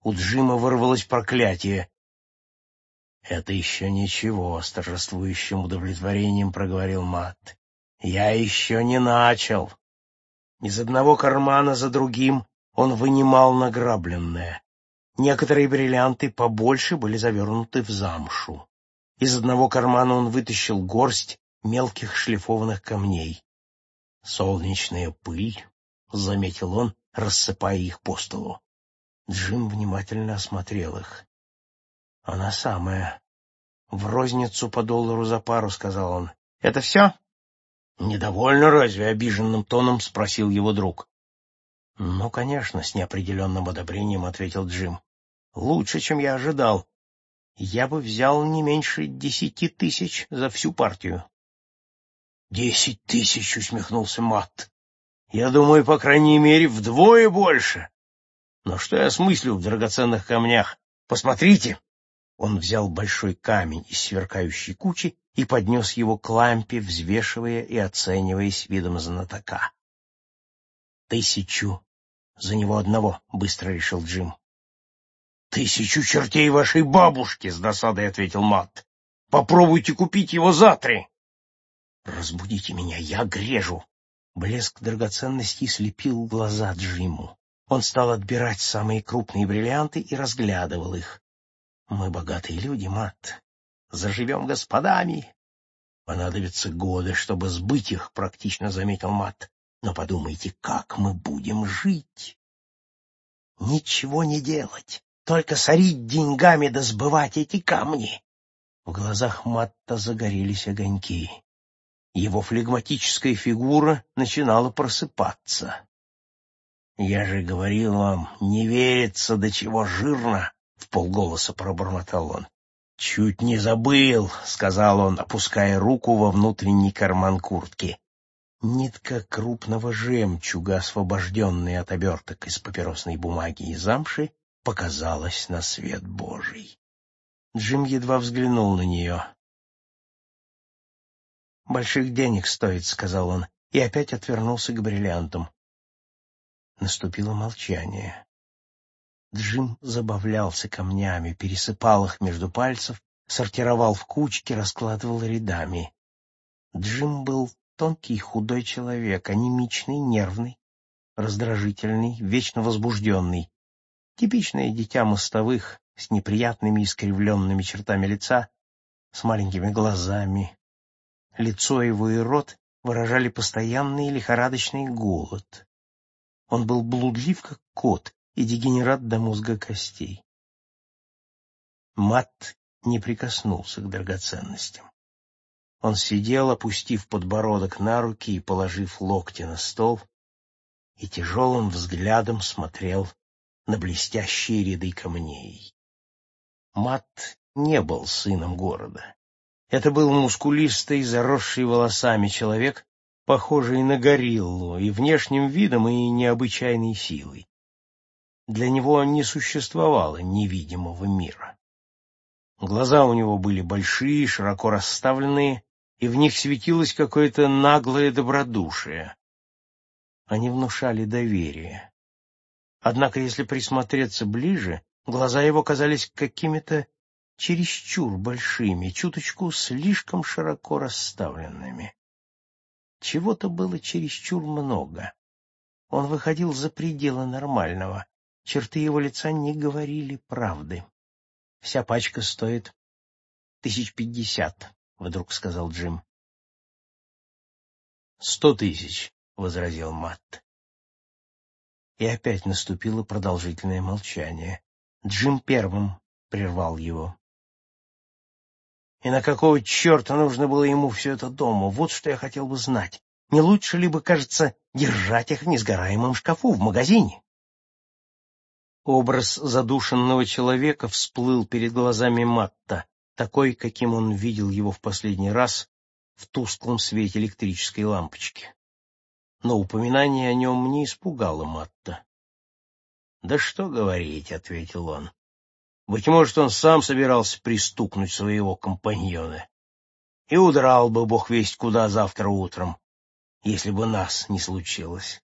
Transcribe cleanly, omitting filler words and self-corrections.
У Джима вырвалось проклятие. «Это еще ничего», — с торжествующим удовлетворением проговорил Матт. «Я еще не начал». Из одного кармана за другим он вынимал награбленное. Некоторые бриллианты побольше были завернуты в замшу. Из одного кармана он вытащил горсть мелких шлифованных камней. «Солнечная пыль», — заметил он, рассыпая их по столу. Джим внимательно осмотрел их. «Она самая. В розницу по $1 за пару», — сказал он. «Это все?» «Недовольно разве?» — обиженным тоном спросил его друг. «Ну, конечно», — с неопределенным одобрением ответил Джим. «Лучше, чем я ожидал. Я бы взял не меньше 10 000 за всю партию». 10 000, — усмехнулся Матт. «Я думаю, по крайней мере, вдвое больше. Но что я смыслю в драгоценных камнях? Посмотрите!» Он взял большой камень из сверкающей кучи и поднес его к лампе, взвешивая и оценивая с видом знатока. 1000 за него одного, — быстро решил Джим. 1000 чертей вашей бабушки, — с досадой ответил Матт. Попробуйте купить его за 3. Разбудите меня, я грежу. Блеск драгоценностей слепил глаза Джиму. Он стал отбирать самые крупные бриллианты и разглядывал их. Мы богатые люди, Матт. Заживем господами. Понадобятся годы, чтобы сбыть их, — практично заметил Матт. Но подумайте, как мы будем жить? Ничего не делать, только сорить деньгами да сбывать эти камни. В глазах Матта загорелись огоньки. Его флегматическая фигура начинала просыпаться. «Я же говорил вам, не верится, до чего жирно», — вполголоса пробормотал он. «Чуть не забыл», — сказал он, опуская руку во внутренний карман куртки. Нитка крупного жемчуга, освобожденная от оберток из папиросной бумаги и замши, показалась на свет Божий. Джим едва взглянул на нее. «Больших денег стоит», — сказал он, и опять отвернулся к бриллиантам. Наступило молчание. Джим забавлялся камнями, пересыпал их между пальцев, сортировал в кучки, раскладывал рядами. Джим был тонкий худой человек, анемичный, нервный, раздражительный, вечно возбужденный. Типичное дитя мостовых, с неприятными искривленными чертами лица, с маленькими глазами. Лицо его и рот выражали постоянный лихорадочный голод. Он был блудлив, как кот, и дегенерат до мозга костей. Матт не прикоснулся к драгоценностям. Он сидел, опустив подбородок на руки и положив локти на стол, и тяжелым взглядом смотрел на блестящие ряды камней. Матт не был сыном города. Это был мускулистый, заросший волосами человек, похожий на гориллу и внешним видом, и необычайной силой. Для него не существовало невидимого мира. Глаза у него были большие, широко расставленные, и в них светилось какое-то наглое добродушие. Они внушали доверие. Однако, если присмотреться ближе, глаза его казались какими-то чересчур большими, чуточку слишком широко расставленными. Чего-то было чересчур много. Он выходил за пределы нормального. Черты его лица не говорили правды. «Вся пачка стоит 50 000, — вдруг сказал Джим. 100 000, — возразил Матт. И опять наступило продолжительное молчание. Джим первым прервал его. «И на какого черта нужно было ему все это дома? Вот что я хотел бы знать. Не лучше ли бы, кажется, держать их в несгораемом шкафу в магазине?» Образ задушенного человека всплыл перед глазами Матта, такой, каким он видел его в последний раз в тусклом свете электрической лампочки. Но упоминание о нем не испугало Матта. «Да что говорить», — ответил он. «Быть может, он сам собирался пристукнуть своего компаньона. И удрал бы бог весть куда завтра утром, если бы нас не случилось».